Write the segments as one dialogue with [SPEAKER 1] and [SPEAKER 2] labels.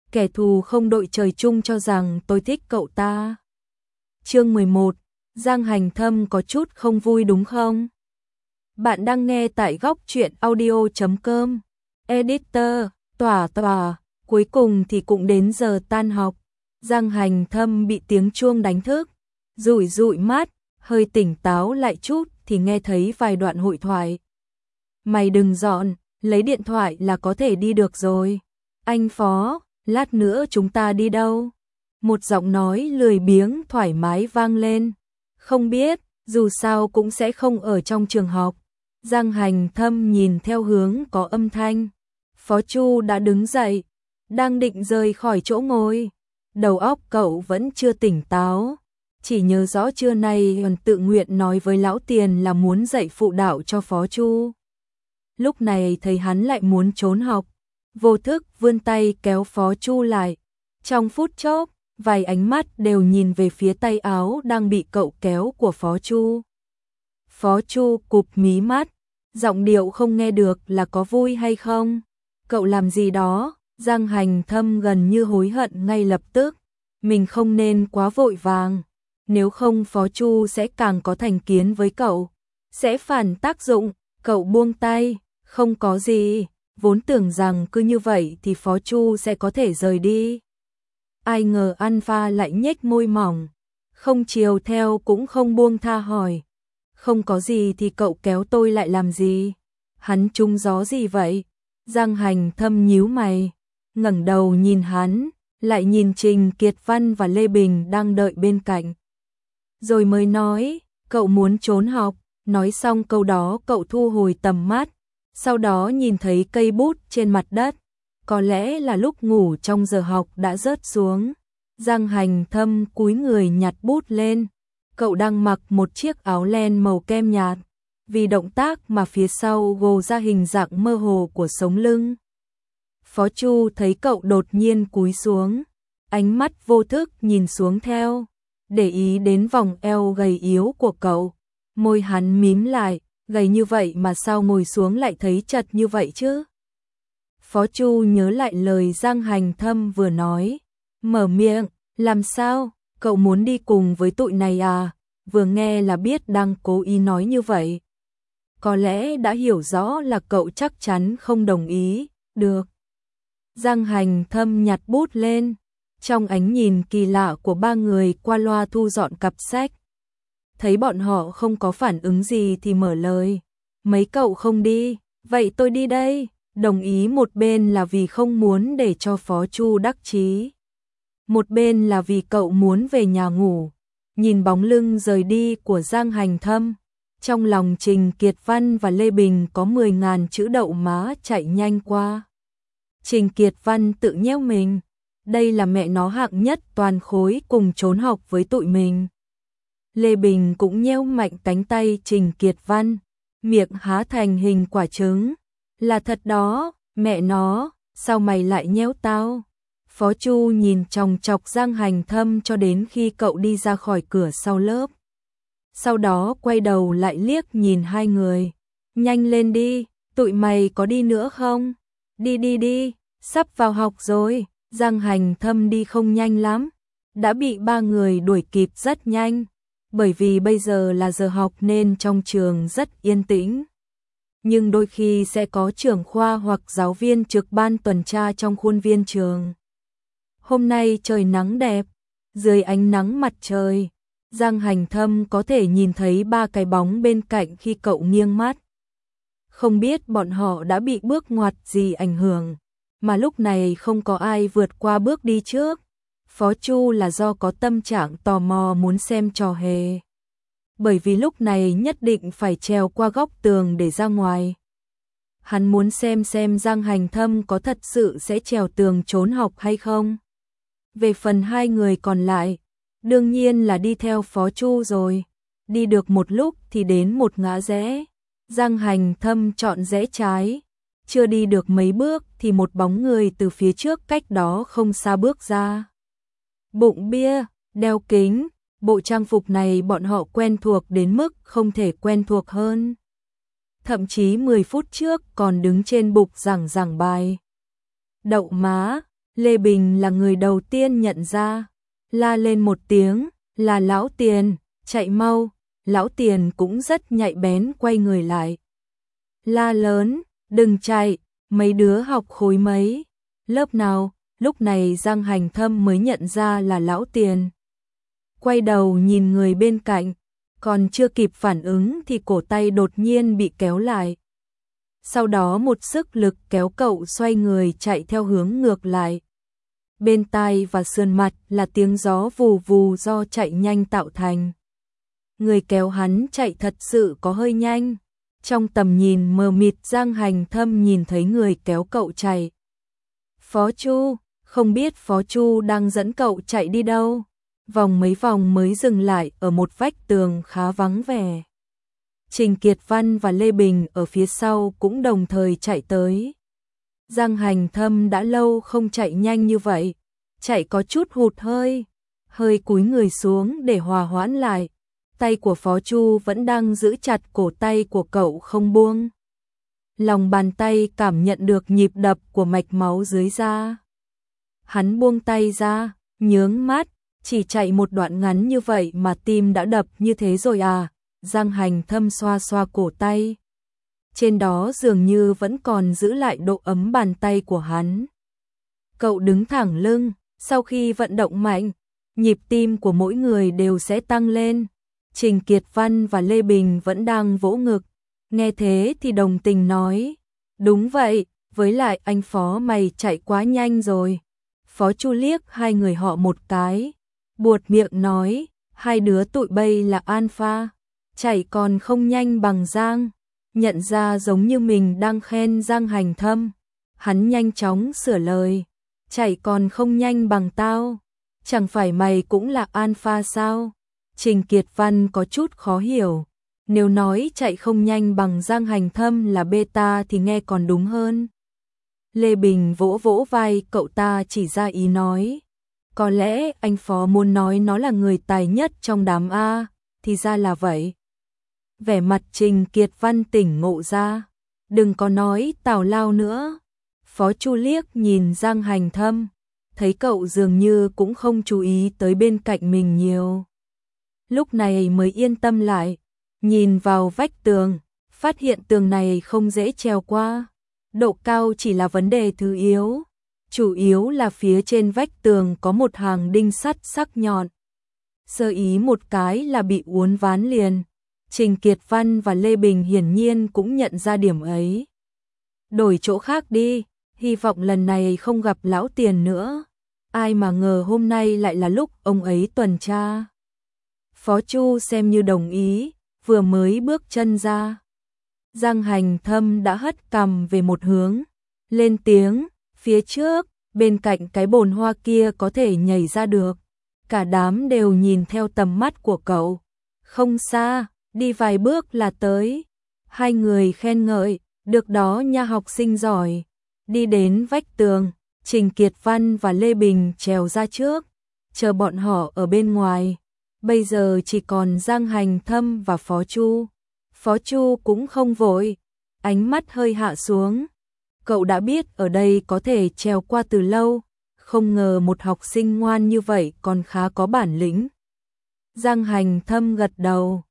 [SPEAKER 1] kẻ thù không đội trời chung cho rằng tôi thích cậu ta. Chương 11, Giang Hành Thâm có chút không vui đúng không? Bạn đang nghe tại góc truyện audio.com. Editor, tỏa, cuối cùng thì cũng đến giờ tan học. Giang Hành Thâm bị tiếng chuông đánh thức, dụi mắt, hơi tỉnh táo lại chút thì nghe thấy vài đoạn hội thoại. Mày đừng dọn, lấy điện thoại là có thể đi được rồi. Anh Phó, lát nữa chúng ta đi đâu? Một giọng nói lười biếng thoải mái vang lên. Không biết, dù sao cũng sẽ không ở trong trường học. Giang Hành Thâm nhìn theo hướng có âm thanh. Phó Chu đã đứng dậy, đang định rời khỏi chỗ ngồi. Đầu óc cậu vẫn chưa tỉnh táo. Chỉ nhớ rõ trưa nay còn tự nguyện nói với lão tiền là muốn dạy phụ đạo cho Phó Chu. Lúc này thấy hắn lại muốn trốn học, vô thức vươn tay kéo Phó Chu lại. Trong phút chốc, vài ánh mắt đều nhìn về phía tay áo đang bị cậu kéo của Phó Chu. Phó Chu cụp mí mắt, giọng điệu không nghe được là có vui hay không. Cậu làm gì đó? Giang Hành Thâm gần như hối hận ngay lập tức. Mình không nên quá vội vàng. Nếu không Phó Chu sẽ càng có thành kiến với cậu. Sẽ phản tác dụng. Cậu buông tay. Không có gì. Vốn tưởng rằng cứ như vậy thì Phó Chu sẽ có thể rời đi. Ai ngờ Alpha lại nhếch môi mỏng. Không chiều theo cũng không buông tha hỏi. Không có gì thì cậu kéo tôi lại làm gì? Hắn trúng gió gì vậy? Giang Hành Thâm nhíu mày, ngẩng đầu nhìn hắn, lại nhìn Trình Kiệt Văn và Lê Bình đang đợi bên cạnh. Rồi mới nói, cậu muốn trốn học. Nói xong câu đó cậu thu hồi tầm mắt, sau đó nhìn thấy cây bút trên mặt đất. Có lẽ là lúc ngủ trong giờ học đã rớt xuống. Giang Hành Thâm cúi người nhặt bút lên. Cậu đang mặc một chiếc áo len màu kem nhạt. Vì động tác mà phía sau gồ ra hình dạng mơ hồ của sống lưng. Phó Chu thấy cậu đột nhiên cúi xuống, ánh mắt vô thức nhìn xuống theo, để ý đến vòng eo gầy yếu của cậu. Môi hắn mím lại, gầy như vậy mà sao ngồi xuống lại thấy chật như vậy chứ? Phó Chu nhớ lại lời Giang Hành Thâm vừa nói, mở miệng, làm sao, cậu muốn đi cùng với tụi này à? Vừa nghe là biết đang cố ý nói như vậy. Có lẽ đã hiểu rõ là cậu chắc chắn không đồng ý, được. Giang Hành Thâm nhặt bút lên, trong ánh nhìn kỳ lạ của ba người qua loa thu dọn cặp sách. Thấy bọn họ không có phản ứng gì thì mở lời. Mấy cậu không đi, vậy tôi đi đây. Đồng ý một bên là vì không muốn để cho Phó Chu đắc chí. Một bên là vì cậu muốn về nhà ngủ. Nhìn bóng lưng rời đi của Giang Hành Thâm. Trong lòng Trình Kiệt Văn và Lê Bình có 10.000 chữ đậu má chạy nhanh qua. Trình Kiệt Văn tự nhéo mình. Đây là mẹ nó hạng nhất toàn khối cùng trốn học với tụi mình. Lê Bình cũng nhéo mạnh cánh tay Trình Kiệt Văn. Miệng há thành hình quả trứng. Là thật đó, mẹ nó, sao mày lại nhéo tao? Phó Chu nhìn chòng chọc Giang Hành Thâm cho đến khi cậu đi ra khỏi cửa sau lớp. Sau đó quay đầu lại liếc nhìn hai người. Nhanh lên đi, tụi mày có đi nữa không? Đi, sắp vào học rồi. Giang Hành Thâm đi không nhanh lắm. Đã bị ba người đuổi kịp rất nhanh. Bởi vì bây giờ là giờ học nên trong trường rất yên tĩnh. Nhưng đôi khi sẽ có trưởng khoa hoặc giáo viên trực ban tuần tra trong khuôn viên trường. Hôm nay trời nắng đẹp. Dưới ánh nắng mặt trời, Giang Hành Thâm có thể nhìn thấy ba cái bóng bên cạnh khi cậu nghiêng mắt. Không biết bọn họ đã bị bước ngoặt gì ảnh hưởng, mà lúc này không có ai vượt qua bước đi trước. Phó Chu là do có tâm trạng tò mò muốn xem trò hề. Bởi vì lúc này nhất định phải trèo qua góc tường để ra ngoài. Hắn muốn xem Giang Hành Thâm có thật sự sẽ trèo tường trốn học hay không. Về phần hai người còn lại, đương nhiên là đi theo Phó Chu rồi. Đi được một lúc thì đến một ngã rẽ. Giang Hành Thâm chọn rẽ trái. Chưa đi được mấy bước thì một bóng người từ phía trước cách đó không xa bước ra. Bụng bia, đeo kính, bộ trang phục này bọn họ quen thuộc đến mức không thể quen thuộc hơn. Thậm chí 10 phút trước còn đứng trên bục giảng bài. Đậu má, Lê Bình là người đầu tiên nhận ra, la lên một tiếng, là Lão Tiền, chạy mau. Lão Tiền cũng rất nhạy bén quay người lại. La lớn, đừng chạy, mấy đứa học khối mấy, lớp nào. Lúc này Giang Hành Thâm mới nhận ra là Lão Tiền. Quay đầu nhìn người bên cạnh, còn chưa kịp phản ứng thì cổ tay đột nhiên bị kéo lại. Sau đó một sức lực kéo cậu xoay người chạy theo hướng ngược lại. Bên tai và sườn mặt là tiếng gió vù vù do chạy nhanh tạo thành. Người kéo hắn chạy thật sự có hơi nhanh. Trong tầm nhìn mờ mịt Giang Hành Thâm nhìn thấy người kéo cậu chạy. Phó Chu, không biết Phó Chu đang dẫn cậu chạy đi đâu. Vòng mấy vòng mới dừng lại ở một vách tường khá vắng vẻ. Trình Kiệt Văn và Lê Bình ở phía sau cũng đồng thời chạy tới. Giang Hành Thâm đã lâu không chạy nhanh như vậy, chạy có chút hụt hơi cúi người xuống để hòa hoãn lại. Tay của Phó Chu vẫn đang giữ chặt cổ tay của cậu không buông. Lòng bàn tay cảm nhận được nhịp đập của mạch máu dưới da. Hắn buông tay ra, nhướng mắt, chỉ chạy một đoạn ngắn như vậy mà tim đã đập như thế rồi à? Giang Hành Thâm xoa xoa cổ tay. Trên đó dường như vẫn còn giữ lại độ ấm bàn tay của hắn. Cậu đứng thẳng lưng, sau khi vận động mạnh, nhịp tim của mỗi người đều sẽ tăng lên. Trình Kiệt Văn và Lê Bình vẫn đang vỗ ngực, nghe thế thì đồng tình nói, đúng vậy, với lại anh Phó mày chạy quá nhanh rồi. Phó Chu liếc hai người họ một cái, buột miệng nói, hai đứa tụi bay là alpha, chạy còn không nhanh bằng Giang. Nhận ra giống như mình đang khen Giang Hành Thâm, hắn nhanh chóng sửa lời, chạy còn không nhanh bằng tao, chẳng phải mày cũng là alpha sao? Trình Kiệt Văn có chút khó hiểu, nếu nói chạy không nhanh bằng Giang Hành Thâm là beta thì nghe còn đúng hơn. Lê Bình vỗ vỗ vai cậu ta chỉ ra ý nói, có lẽ anh Phó muốn nói nó là người tài nhất trong đám A, thì ra là vậy. Vẻ mặt Trình Kiệt Văn tỉnh ngộ ra, đừng có nói tào lao nữa. Phó Chu liếc nhìn Giang Hành Thâm, thấy cậu dường như cũng không chú ý tới bên cạnh mình nhiều. Lúc này mới yên tâm lại, nhìn vào vách tường, phát hiện tường này không dễ trèo qua. Độ cao chỉ là vấn đề thứ yếu, chủ yếu là phía trên vách tường có một hàng đinh sắt sắc nhọn. Sơ ý một cái là bị uốn ván liền. Trình Kiệt Văn và Lê Bình hiển nhiên cũng nhận ra điểm ấy. Đổi chỗ khác đi, hy vọng lần này không gặp Lão Tiền nữa. Ai mà ngờ hôm nay lại là lúc ông ấy tuần tra. Phó Chu xem như đồng ý, vừa mới bước chân ra. Giang Hành Thâm đã hất cằm về một hướng, lên tiếng, phía trước, bên cạnh cái bồn hoa kia có thể nhảy ra được. Cả đám đều nhìn theo tầm mắt của cậu. Không xa, đi vài bước là tới. Hai người khen ngợi, được đó nha học sinh giỏi. Đi đến vách tường, Trình Kiệt Văn và Lê Bình trèo ra trước, chờ bọn họ ở bên ngoài. Bây giờ chỉ còn Giang Hành Thâm và Phó Chu. Phó Chu cũng không vội, ánh mắt hơi hạ xuống. Cậu đã biết ở đây có thể trèo qua từ lâu, không ngờ một học sinh ngoan như vậy còn khá có bản lĩnh. Giang Hành Thâm gật đầu,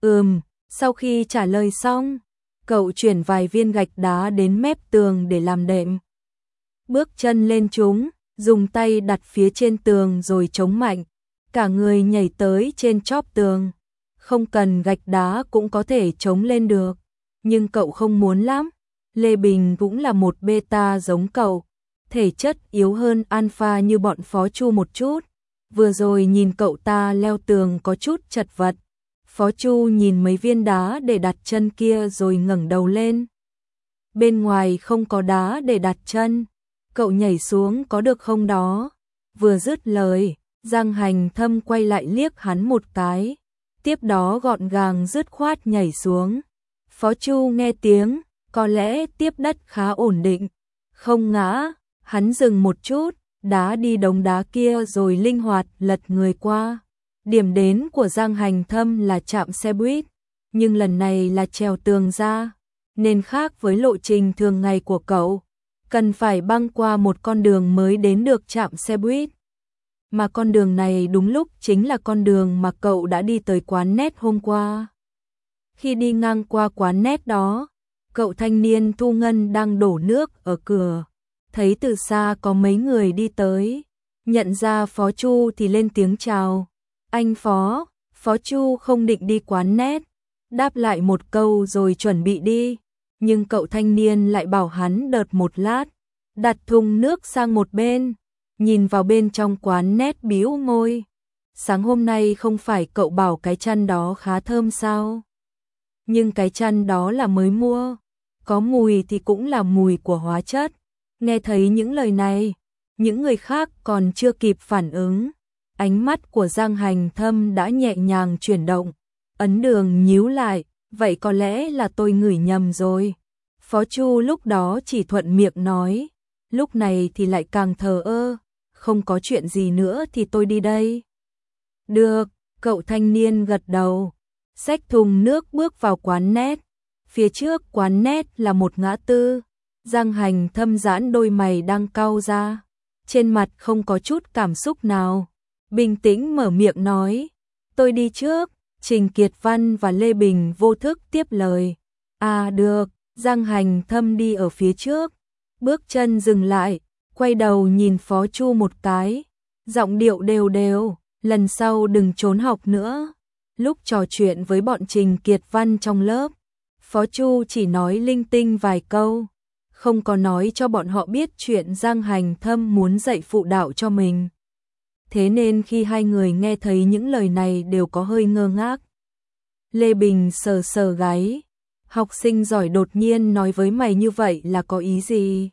[SPEAKER 1] sau khi trả lời xong, cậu chuyển vài viên gạch đá đến mép tường để làm đệm. Bước chân lên chúng, dùng tay đặt phía trên tường rồi chống mạnh, cả người nhảy tới trên chóp tường. Không cần gạch đá cũng có thể chống lên được, nhưng cậu không muốn lắm. Lê Bình cũng là một beta giống cậu, thể chất yếu hơn alpha như bọn Phó Chu một chút. Vừa rồi nhìn cậu ta leo tường có chút chật vật. Phó Chu nhìn mấy viên đá để đặt chân kia rồi ngẩng đầu lên. Bên ngoài không có đá để đặt chân, cậu nhảy xuống có được không đó? Vừa dứt lời, Giang Hành Thâm quay lại liếc hắn một cái, tiếp đó gọn gàng dứt khoát nhảy xuống. Phó Chu nghe tiếng, có lẽ tiếp đất khá ổn định, không ngã. Hắn dừng một chút, đá đi đống đá kia rồi linh hoạt lật người qua. Điểm đến của Giang Hành Thâm là trạm xe buýt, nhưng lần này là trèo tường ra, nên khác với lộ trình thường ngày của cậu. cần phải băng qua một con đường mới đến được trạm xe buýt. Mà con đường này đúng lúc chính là con đường mà cậu đã đi tới quán net hôm qua. Khi đi ngang qua quán net đó, cậu thanh niên thu ngân đang đổ nước ở cửa. Thấy từ xa có mấy người đi tới. Nhận ra Phó Chu thì lên tiếng chào. Anh Phó, Phó Chu không định đi quán net. Đáp lại một câu rồi chuẩn bị đi. Nhưng cậu thanh niên lại bảo hắn đợi một lát. Đặt thùng nước sang một bên. Nhìn vào bên trong quán net bĩu môi. Sáng hôm nay không phải cậu bảo cái chăn đó khá thơm sao? Nhưng cái chăn đó là mới mua. Có mùi thì cũng là mùi của hóa chất. Nghe thấy những lời này, những người khác còn chưa kịp phản ứng. Ánh mắt của Giang Hành Thâm đã nhẹ nhàng chuyển động. Ấn Đường nhíu lại, vậy có lẽ là tôi ngửi nhầm rồi. Phó Chu lúc đó chỉ thuận miệng nói, lúc này thì lại càng thờ ơ, không có chuyện gì nữa thì tôi đi đây. Được, cậu thanh niên gật đầu, xách thùng nước bước vào quán net. Phía trước quán net là một ngã tư. Giang Hành Thâm giãn đôi mày đang cau ra, trên mặt không có chút cảm xúc nào, bình tĩnh mở miệng nói, tôi đi trước. Trình Kiệt Văn và Lê Bình vô thức tiếp lời. À được, Giang Hành Thâm đi ở phía trước, bước chân dừng lại, quay đầu nhìn Phó Chu một cái, giọng điệu đều đều, lần sau đừng trốn học nữa. Lúc trò chuyện với bọn Trình Kiệt Văn trong lớp, Phó Chu chỉ nói linh tinh vài câu, không có nói cho bọn họ biết chuyện Giang Hành Thâm muốn dạy phụ đạo cho mình. Thế nên khi hai người nghe thấy những lời này đều có hơi ngơ ngác. Lê Bình sờ sờ gáy, học sinh giỏi đột nhiên nói với mày như vậy là có ý gì?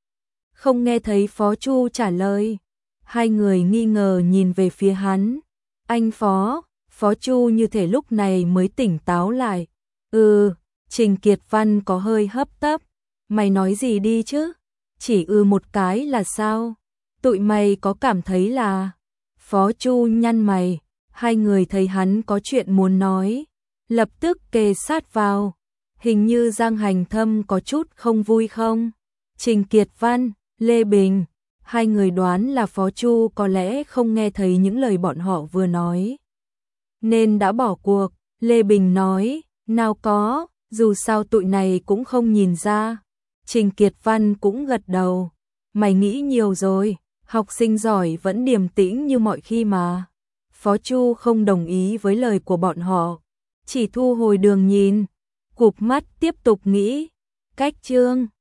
[SPEAKER 1] Không nghe thấy Phó Chu trả lời, hai người nghi ngờ nhìn về phía hắn. Anh Phó, Phó Chu như thể lúc này mới tỉnh táo lại. Trình Kiệt Văn có hơi hấp tấp. Mày nói gì đi chứ? Chỉ một cái là sao? Tụi mày có cảm thấy là... Phó Chu nhăn mày, hai người thấy hắn có chuyện muốn nói, lập tức kề sát vào. Hình như Giang Hành Thâm có chút không vui không? Trình Kiệt Văn, Lê Bình, hai người đoán là Phó Chu có lẽ không nghe thấy những lời bọn họ vừa nói, nên đã bỏ cuộc. Lê Bình nói, nào có, dù sao tụi này cũng không nhìn ra. Trình Kiệt Văn cũng gật đầu, mày nghĩ nhiều rồi, học sinh giỏi vẫn điềm tĩnh như mọi khi mà. Phó Chu không đồng ý với lời của bọn họ, chỉ thu hồi đường nhìn, cụp mắt tiếp tục nghĩ. Cách chương